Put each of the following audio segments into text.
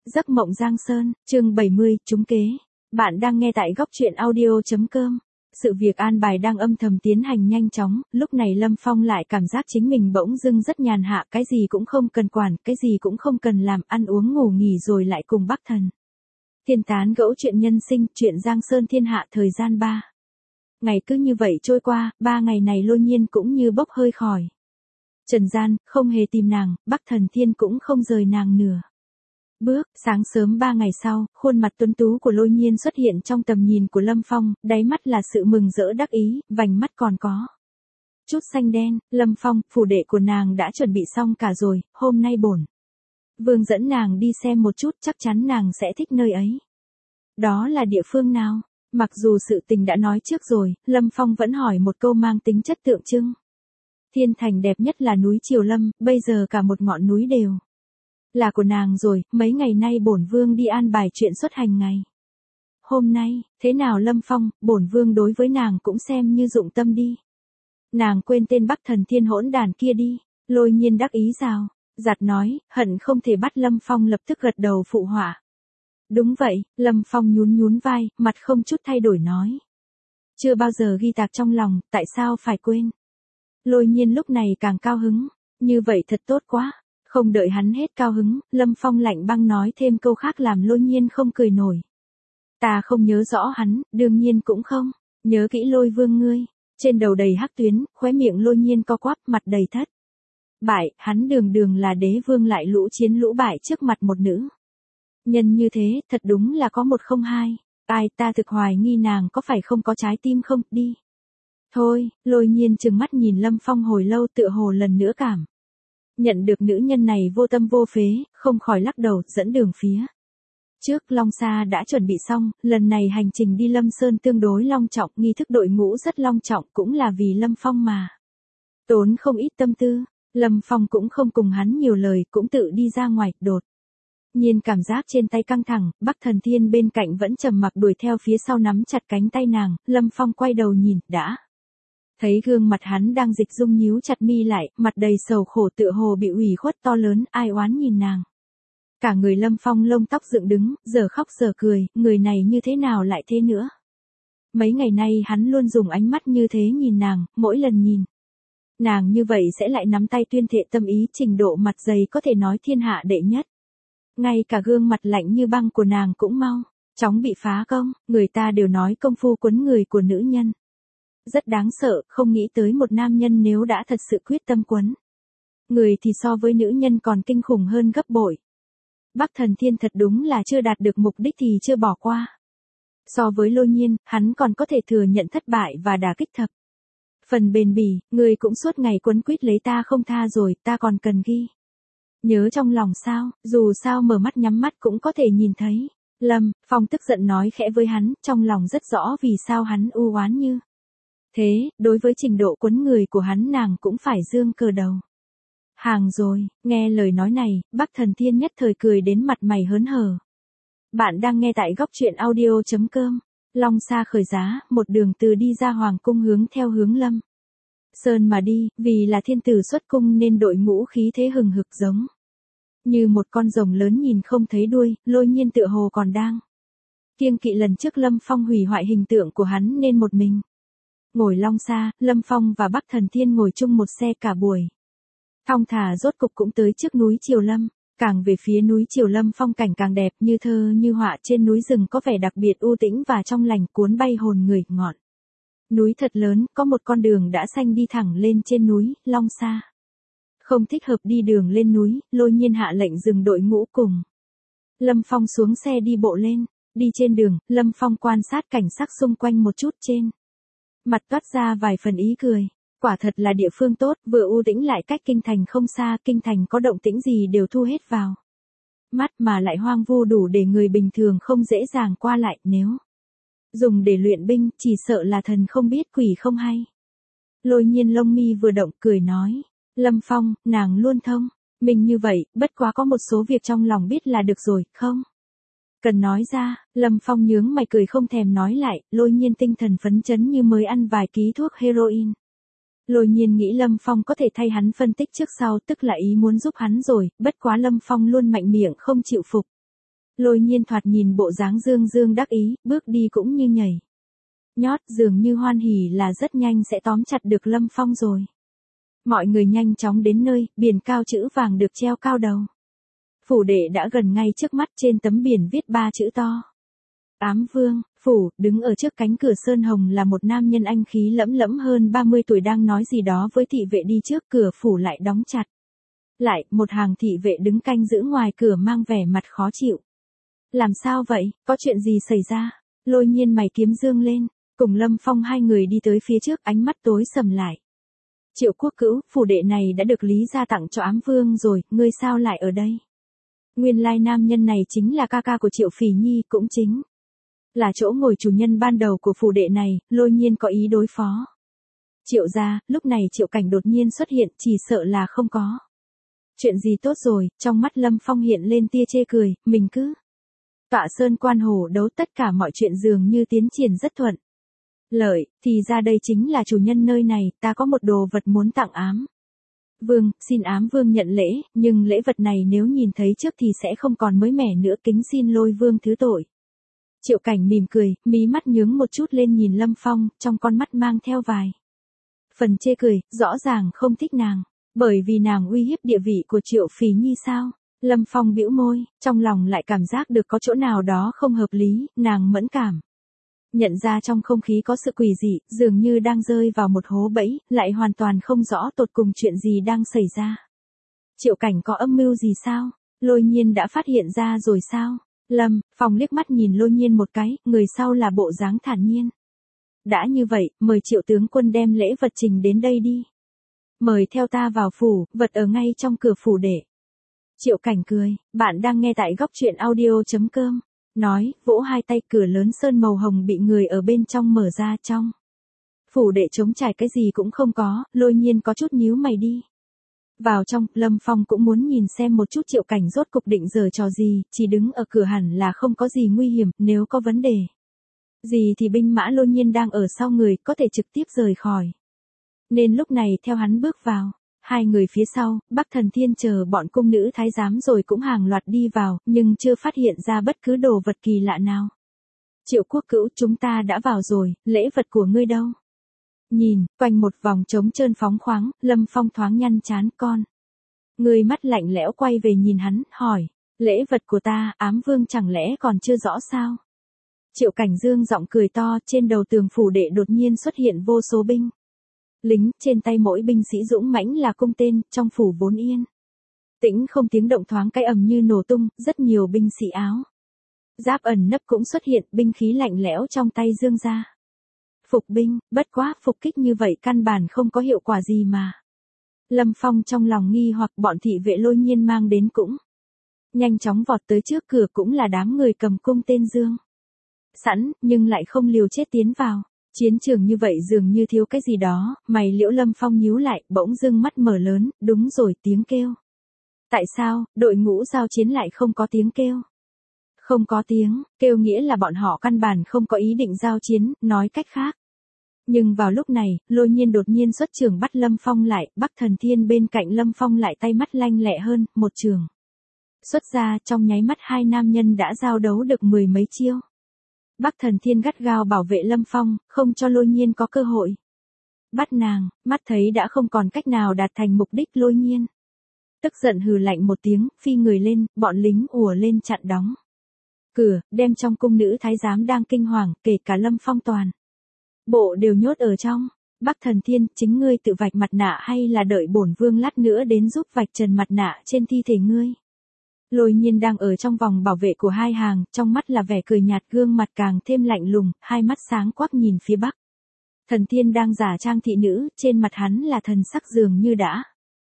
Giấc mộng Giang Sơn, chương 70, trúng kế. Bạn đang nghe tại góc truyện audio.com. Sự việc an bài đang âm thầm tiến hành nhanh chóng, lúc này Lâm Phong lại cảm giác chính mình bỗng dưng rất nhàn hạ, cái gì cũng không cần quản, cái gì cũng không cần làm, ăn uống ngủ nghỉ rồi lại cùng Bắc Thần Thiên tán gẫu chuyện nhân sinh, chuyện Giang Sơn thiên hạ thời gian 3 ngày cứ như vậy trôi qua, 3 ngày này Lôi Nhiên cũng như bốc hơi khỏi trần gian, không hề tìm nàng, Bắc Thần Thiên cũng không rời nàng nửa bước. Sáng sớm 3 ngày sau, khuôn mặt tuấn tú của Lôi Nhiên xuất hiện trong tầm nhìn của Lâm Phong, đáy mắt là sự mừng rỡ đắc ý, vành mắt còn có chút xanh đen. Lâm Phong, phủ đệ của nàng đã chuẩn bị xong cả rồi, hôm nay bổn vương dẫn nàng đi xem một chút, chắc chắn nàng sẽ thích nơi ấy. Đó là địa phương nào? Mặc dù sự tình đã nói trước rồi, Lâm Phong vẫn hỏi một câu mang tính chất tượng trưng. Thiên thành đẹp nhất là núi Triều Lâm, bây giờ cả một ngọn núi đều là của nàng rồi, mấy ngày nay bổn vương đi an bài chuyện xuất hành ngày hôm nay, thế nào Lâm Phong, bổn vương đối với nàng cũng xem như dụng tâm đi. Nàng quên tên Bắc Thần Thiên hỗn đàn kia đi. Lôi Nhiên đắc ý rào rạt nói, hận không thể bắt Lâm Phong lập tức gật đầu phụ họa. Đúng vậy, Lâm Phong nhún nhún vai, mặt không chút thay đổi nói. Chưa bao giờ ghi tạc trong lòng, tại sao phải quên? Lôi Nhiên lúc này càng cao hứng, như vậy thật tốt quá. Không đợi hắn hết cao hứng, Lâm Phong lạnh băng nói thêm câu khác làm Lôi Nhiên không cười nổi. Ta không nhớ rõ hắn, đương nhiên cũng không nhớ kỹ Lôi vương ngươi. Trên đầu đầy hắc tuyến, khóe miệng Lôi Nhiên co quắp, mặt đầy thất bại, hắn đường đường là đế vương lại lũ chiến lũ bại trước mặt một nữ nhân như thế, thật đúng là có một không hai. Ai, ta thực hoài nghi nàng có phải không có trái tim không, đi. Thôi, Lôi Nhiên trừng mắt nhìn Lâm Phong hồi lâu, tựa hồ lần nữa cảm nhận được nữ nhân này vô tâm vô phế, không khỏi lắc đầu, dẫn đường phía trước. Long Sa đã chuẩn bị xong, lần này hành trình đi Lâm Sơn tương đối long trọng, nghi thức đội ngũ rất long trọng, cũng là vì Lâm Phong mà tốn không ít tâm tư. Lâm Phong cũng không cùng hắn nhiều lời, cũng tự đi ra ngoài. Đột nhiên cảm giác trên tay căng thẳng, Bắc Thần Thiên bên cạnh vẫn trầm mặc đuổi theo phía sau nắm chặt cánh tay nàng. Lâm Phong quay đầu nhìn, đã thấy gương mặt hắn đang dịch dung nhíu chặt mi lại, mặt đầy sầu khổ tựa hồ bị ủy khuất to lớn, ai oán nhìn nàng. Cả người Lâm Phong lông tóc dựng đứng, giờ khóc giờ cười, người này như thế nào lại thế nữa. Mấy ngày nay hắn luôn dùng ánh mắt như thế nhìn nàng, mỗi lần nhìn nàng như vậy sẽ lại nắm tay tuyên thệ tâm ý, trình độ mặt dày có thể nói thiên hạ đệ nhất. Ngay cả gương mặt lạnh như băng của nàng cũng mau chóng bị phá công, người ta đều nói công phu quấn người của nữ nhân rất đáng sợ, không nghĩ tới một nam nhân nếu đã thật sự quyết tâm quấn người thì so với nữ nhân còn kinh khủng hơn gấp bội. Bắc Thần Thiên thật đúng là chưa đạt được mục đích thì chưa bỏ qua. So với Lôi Nhiên, hắn còn có thể thừa nhận thất bại và đả kích thập phần bền bỉ, người cũng suốt ngày quấn quýt lấy ta không tha rồi, ta còn cần ghi nhớ trong lòng sao, dù sao mở mắt nhắm mắt cũng có thể nhìn thấy. Lâm Phong tức giận nói khẽ với hắn, trong lòng rất rõ vì sao hắn u oán như thế, đối với trình độ quấn người của hắn nàng cũng phải dương cờ đầu hàng rồi. Nghe lời nói này, Bắc Thần Thiên nhất thời cười đến mặt mày hớn hở. Bạn đang nghe tại góc truyện audio.com. Long Sa khởi giá, một đường từ đi ra hoàng cung hướng theo hướng Lâm Sơn mà đi, vì là thiên tử xuất cung nên đội ngũ khí thế hừng hực giống như một con rồng lớn nhìn không thấy đuôi. Lôi Nhiên tựa hồ còn đang kiêng kỵ lần trước Lâm Phong hủy hoại hình tượng của hắn nên một mình ngồi Long Sa. Lâm Phong và Bắc Thần Thiên ngồi chung một xe cả buổi thong thả, rốt cục cũng tới trước núi Triều Lâm. Càng về phía núi Triều Lâm phong cảnh càng đẹp, như thơ như họa, trên núi rừng có vẻ đặc biệt u tĩnh và trong lành, cuốn bay hồn người. Ngọn núi thật lớn, có một con đường đã xanh đi thẳng lên trên núi. Long Sa không thích hợp đi đường lên núi, Lôi Nhiên hạ lệnh dừng đội ngũ cùng Lâm Phong xuống xe đi bộ lên. Đi trên đường, Lâm Phong quan sát cảnh sắc xung quanh một chút, trên mặt toát ra vài phần ý cười. Quả thật là địa phương tốt, vừa u tĩnh lại cách kinh thành không xa, kinh thành có động tĩnh gì đều thu hết vào mắt, mà lại hoang vu đủ để người bình thường không dễ dàng qua lại, nếu dùng để luyện binh, chỉ sợ là thần không biết quỷ không hay. Lôi Nhiên lông mi vừa động, cười nói, Lâm Phong, nàng luôn thông minh như vậy, bất quá có một số việc trong lòng biết là được rồi, không cần nói ra. Lâm Phong nhướng mày cười không thèm nói lại. Lôi Nhiên tinh thần phấn chấn như mới ăn vài ký thuốc heroin. Lôi Nhiên nghĩ Lâm Phong có thể thay hắn phân tích trước sau, tức là ý muốn giúp hắn rồi, bất quá Lâm Phong luôn mạnh miệng không chịu phục. Lôi Nhiên thoạt nhìn bộ dáng dương dương đắc ý, bước đi cũng như nhảy nhót, dường như hoan hỉ là rất nhanh sẽ tóm chặt được Lâm Phong rồi. Mọi người nhanh chóng đến nơi, biển cao chữ vàng được treo cao đầu. Phủ đệ đã gần ngay trước mắt, trên tấm biển viết 3 chữ to. Ám Vương, phủ, đứng ở trước cánh cửa sơn hồng là một nam nhân anh khí lẫm lẫm hơn 30 tuổi đang nói gì đó với thị vệ đi trước, cửa phủ lại đóng chặt. Lại, một hàng thị vệ đứng canh giữ ngoài cửa mang vẻ mặt khó chịu. Làm sao vậy, có chuyện gì xảy ra? Lôi Nhiên mày kiếm dương lên, cùng Lâm Phong hai người đi tới phía trước, ánh mắt tối sầm lại. Triệu Quốc Cữu, phủ đệ này đã được Lý gia tặng cho Ám Vương rồi, ngươi sao lại ở đây? Nguyên lai nam nhân này chính là ca ca của Triệu Phỉ Nhi, cũng chính là chỗ ngồi chủ nhân ban đầu của phủ đệ này. Lôi Nhiên có ý đối phó Triệu gia. Lúc này Triệu Cảnh đột nhiên xuất hiện, chỉ sợ là không có chuyện gì tốt rồi. Trong mắt Lâm Phong hiện lên tia chê cười, mình cứ tọa sơn quan hồ đấu, tất cả mọi chuyện dường như tiến triển rất thuận lợi, thì ra đây chính là chủ nhân nơi này. Ta có một đồ vật muốn tặng Ám Vương, xin Ám Vương nhận lễ, nhưng lễ vật này nếu nhìn thấy trước thì sẽ không còn mới mẻ nữa, kính xin Lôi Vương thứ tội. Triệu Cảnh mỉm cười, mí mắt nhướng một chút lên nhìn Lâm Phong, trong con mắt mang theo vài phần chê cười, rõ ràng không thích nàng, bởi vì nàng uy hiếp địa vị của Triệu Phỉ Nhi sao? Lâm Phong bĩu môi, trong lòng lại cảm giác được có chỗ nào đó không hợp lý. Nàng mẫn cảm nhận ra trong không khí có sự quỷ dị, dường như đang rơi vào một hố bẫy, lại hoàn toàn không rõ tột cùng chuyện gì đang xảy ra. Triệu Cảnh có âm mưu gì sao? Lôi Nhiên đã phát hiện ra rồi sao? Lâm Phong liếc mắt nhìn Lôi Nhiên một cái, người sau là bộ dáng thản nhiên. Đã như vậy, mời Triệu tướng quân đem lễ vật trình đến đây đi. Mời theo ta vào phủ, vật ở ngay trong cửa phủ để. Triệu Cảnh cười, bạn đang nghe tại góc truyện audio.com. Nói, vỗ hai tay, cửa lớn sơn màu hồng bị người ở bên trong mở ra. Trong phủ đệ trống trải, cái gì cũng không có. Lôi Nhiên có chút nhíu mày đi vào trong. Lâm Phong cũng muốn nhìn xem một chút Triệu Cảnh rốt cục định giở trò gì, chỉ đứng ở cửa hẳn là không có gì nguy hiểm, nếu có vấn đề gì thì binh mã Lôi Nhiên đang ở sau người, có thể trực tiếp rời khỏi. Nên lúc này theo hắn bước vào, hai người phía sau, Bắc Thần Thiên chờ bọn cung nữ thái giám rồi cũng hàng loạt đi vào, nhưng chưa phát hiện ra bất cứ đồ vật kỳ lạ nào. Triệu Quốc Cữu, chúng ta đã vào rồi, lễ vật của ngươi đâu? Nhìn, quanh một vòng trống trơn phóng khoáng, Lâm Phong thoáng nhăn chán. Con người mắt lạnh lẽo quay về nhìn hắn, hỏi, lễ vật của ta, Ám Vương chẳng lẽ còn chưa rõ sao? Triệu Cảnh dương giọng cười to, trên đầu tường phủ đệ đột nhiên xuất hiện vô số binh lính, trên tay mỗi binh sĩ dũng mãnh là cung tên. Trong phủ vốn yên tĩnh không tiếng động, thoáng cái ầm như nổ tung, rất nhiều binh sĩ áo giáp ẩn nấp cũng xuất hiện, binh khí lạnh lẽo trong tay dương ra. Phục binh, bất quá, phục kích như vậy căn bản không có hiệu quả gì mà. Lâm Phong trong lòng nghi hoặc, bọn thị vệ Lôi Nhiên mang đến cũng nhanh chóng vọt tới trước cửa, cũng là đám người cầm cung tên dương sẵn, nhưng lại không liều chết tiến vào. Chiến trường như vậy dường như thiếu cái gì đó, mày liễu Lâm Phong nhíu lại, bỗng dưng mắt mở lớn, đúng rồi, tiếng kêu. Tại sao, đội ngũ giao chiến lại không có tiếng kêu? Không có tiếng kêu nghĩa là bọn họ căn bản không có ý định giao chiến, nói cách khác. Nhưng vào lúc này, Lôi Nhiên đột nhiên xuất trường bắt Lâm Phong lại, Bắc Thần Thiên bên cạnh Lâm Phong lại tay mắt lanh lẹ hơn, một trường xuất ra, trong nháy mắt hai nam nhân đã giao đấu được mười mấy chiêu. Bắc Thần Thiên gắt gao bảo vệ Lâm Phong, không cho Lôi Nhiên có cơ hội bắt nàng. Mắt thấy đã không còn cách nào đạt thành mục đích, Lôi Nhiên tức giận hừ lạnh một tiếng, phi người lên, bọn lính ùa lên chặn đóng cửa, đem trong cung nữ thái giám đang kinh hoàng, kể cả Lâm Phong toàn bộ đều nhốt ở trong. Bắc Thần Thiên, chính ngươi tự vạch mặt nạ hay là đợi bổn vương lát nữa đến giúp vạch trần mặt nạ trên thi thể ngươi? Lôi Nhiên đang ở trong vòng bảo vệ của hai hàng, trong mắt là vẻ cười nhạt, gương mặt càng thêm lạnh lùng, hai mắt sáng quắc nhìn phía Bắc Thần Thiên đang giả trang thị nữ, trên mặt hắn là thần sắc dường như đã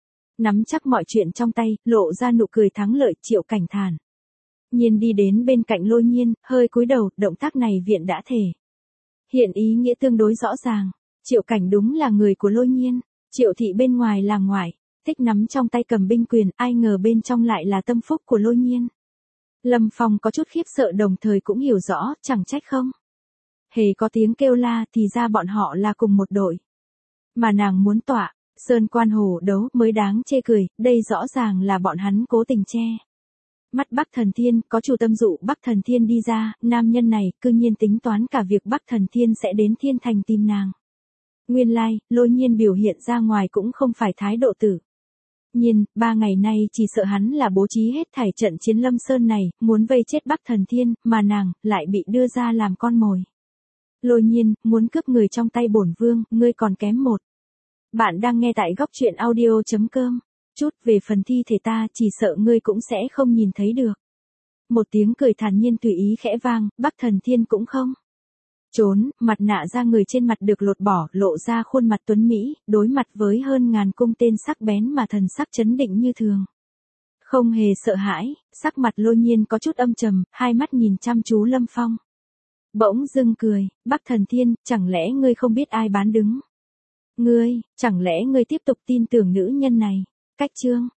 nắm chắc mọi chuyện trong tay, lộ ra nụ cười thắng lợi. Triệu Cảnh thản nhiên đi đến bên cạnh Lôi Nhiên, hơi cúi đầu, động tác này viện đã thể hiện ý nghĩa tương đối rõ ràng. Triệu Cảnh đúng là người của Lôi Nhiên, Triệu thị bên ngoài là ngoại thích nắm trong tay cầm binh quyền, ai ngờ bên trong lại là tâm phúc của Lôi Nhiên. Lâm Phong có chút khiếp sợ, đồng thời cũng hiểu rõ, chẳng trách không hề có tiếng kêu la, thì ra bọn họ là cùng một đội. Mà nàng muốn tọa sơn quan hồ đấu mới đáng chê cười, đây rõ ràng là bọn hắn cố tình che Mắt Bắc Thần Thiên, có chủ tâm dụ Bắc Thần Thiên đi ra, nam nhân này, cư nhiên tính toán cả việc Bắc Thần Thiên sẽ đến Thiên Thành tìm nàng. Nguyên lai, Lôi Nhiên biểu hiện ra ngoài cũng không phải thái độ tử. Nhiên, 3 ngày nay chỉ sợ hắn là bố trí hết thảy trận chiến Lâm Sơn này, muốn vây chết Bắc Thần Thiên, mà nàng, lại bị đưa ra làm con mồi. Lôi Nhiên, muốn cướp người trong tay bổn vương, ngươi còn kém một. Bạn đang nghe tại góc truyện audio.com. Chút về phần thi thể ta, chỉ sợ ngươi cũng sẽ không nhìn thấy được. Một tiếng cười thản nhiên tùy ý khẽ vang, Bắc Thần Thiên cũng không trốn, mặt nạ ra người trên mặt được lột bỏ, lộ ra khuôn mặt tuấn Mỹ, đối mặt với hơn ngàn cung tên sắc bén mà thần sắc chấn định như thường. Không hề sợ hãi, sắc mặt Lôi Nhiên có chút âm trầm, hai mắt nhìn chăm chú Lâm Phong. Bỗng dưng cười, Bắc Thần Thiên, chẳng lẽ ngươi không biết ai bán đứng? Ngươi, chẳng lẽ ngươi tiếp tục tin tưởng nữ nhân này? Cách chương.